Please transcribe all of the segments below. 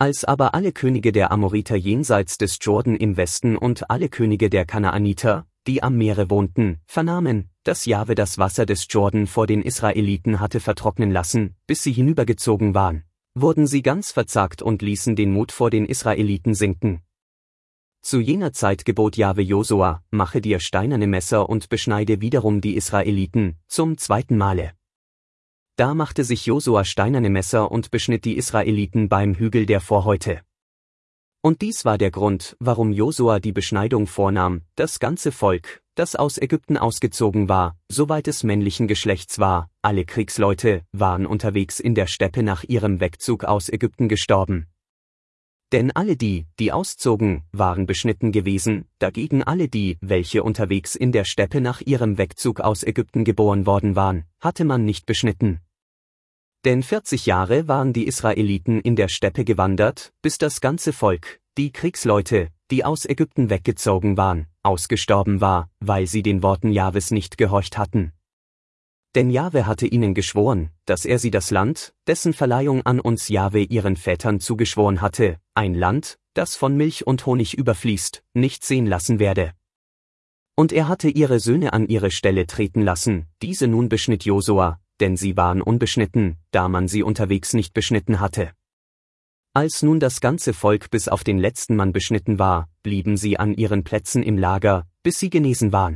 Als aber alle Könige der Amoriter jenseits des Jordan im Westen und alle Könige der Kanaaniter, die am Meere wohnten, vernahmen, dass Jahwe das Wasser des Jordan vor den Israeliten hatte vertrocknen lassen, bis sie hinübergezogen waren, wurden sie ganz verzagt und ließen den Mut vor den Israeliten sinken. Zu jener Zeit gebot Jahwe Josua, mache dir steinerne Messer und beschneide wiederum die Israeliten, zum zweiten Male. Da machte sich Josua steinerne Messer und beschnitt die Israeliten beim Hügel der Vorhäute. Und dies war der Grund, warum Josua die Beschneidung vornahm: Das ganze Volk, das aus Ägypten ausgezogen war, soweit es männlichen Geschlechts war, alle Kriegsleute, waren unterwegs in der Steppe nach ihrem Wegzug aus Ägypten gestorben. Denn alle die, die auszogen, waren beschnitten gewesen, dagegen alle die, welche unterwegs in der Steppe nach ihrem Wegzug aus Ägypten geboren worden waren, hatte man nicht beschnitten. Denn 40 Jahre waren die Israeliten in der Steppe gewandert, bis das ganze Volk, die Kriegsleute, die aus Ägypten weggezogen waren, ausgestorben war, weil sie den Worten Jahwes nicht gehorcht hatten. Denn Jahwe hatte ihnen geschworen, dass er sie das Land, dessen Verleihung an uns Jahwe ihren Vätern zugeschworen hatte, ein Land, das von Milch und Honig überfließt, nicht sehen lassen werde. Und er hatte ihre Söhne an ihre Stelle treten lassen, diese nun beschnitt Josua, denn sie waren unbeschnitten, da man sie unterwegs nicht beschnitten hatte. Als nun das ganze Volk bis auf den letzten Mann beschnitten war, blieben sie an ihren Plätzen im Lager, bis sie genesen waren.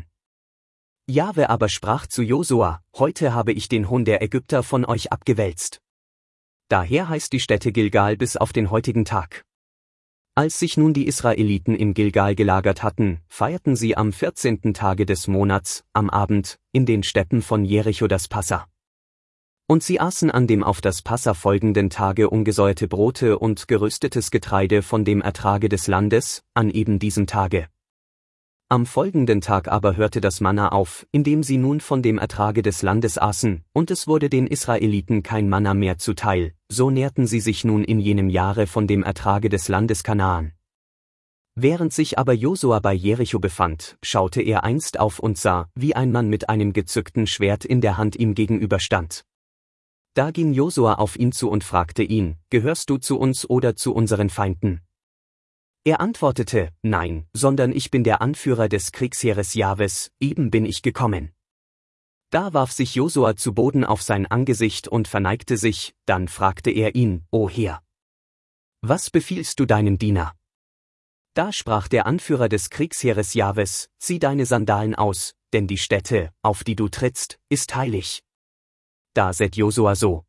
Jahwe aber sprach zu Josua: Heute habe ich den Hohn der Ägypter von euch abgewälzt. Daher heißt die Stätte Gilgal bis auf den heutigen Tag. Als sich nun die Israeliten in Gilgal gelagert hatten, feierten sie am 14. Tage des Monats, am Abend, in den Steppen von Jericho das Passa. Und sie aßen an dem auf das Passa folgenden Tage ungesäuerte Brote und geröstetes Getreide von dem Ertrage des Landes, an eben diesem Tage. Am folgenden Tag aber hörte das Manna auf, indem sie nun von dem Ertrage des Landes aßen, und es wurde den Israeliten kein Manna mehr zuteil, so nährten sie sich nun in jenem Jahre von dem Ertrage des Landes Kanaan. Während sich aber Josua bei Jericho befand, schaute er einst auf und sah, wie ein Mann mit einem gezückten Schwert in der Hand ihm gegenüberstand. Da ging Josua auf ihn zu und fragte ihn: Gehörst du zu uns oder zu unseren Feinden? Er antwortete: Nein, sondern ich bin der Anführer des Kriegsheeres Jahwes, eben bin ich gekommen. Da warf sich Josua zu Boden auf sein Angesicht und verneigte sich, dann fragte er ihn: O Herr, was befiehlst du deinem Diener? Da sprach der Anführer des Kriegsheeres Jahwes: Zieh deine Sandalen aus, denn die Stätte, auf die du trittst, ist heilig. Da sät Josua so: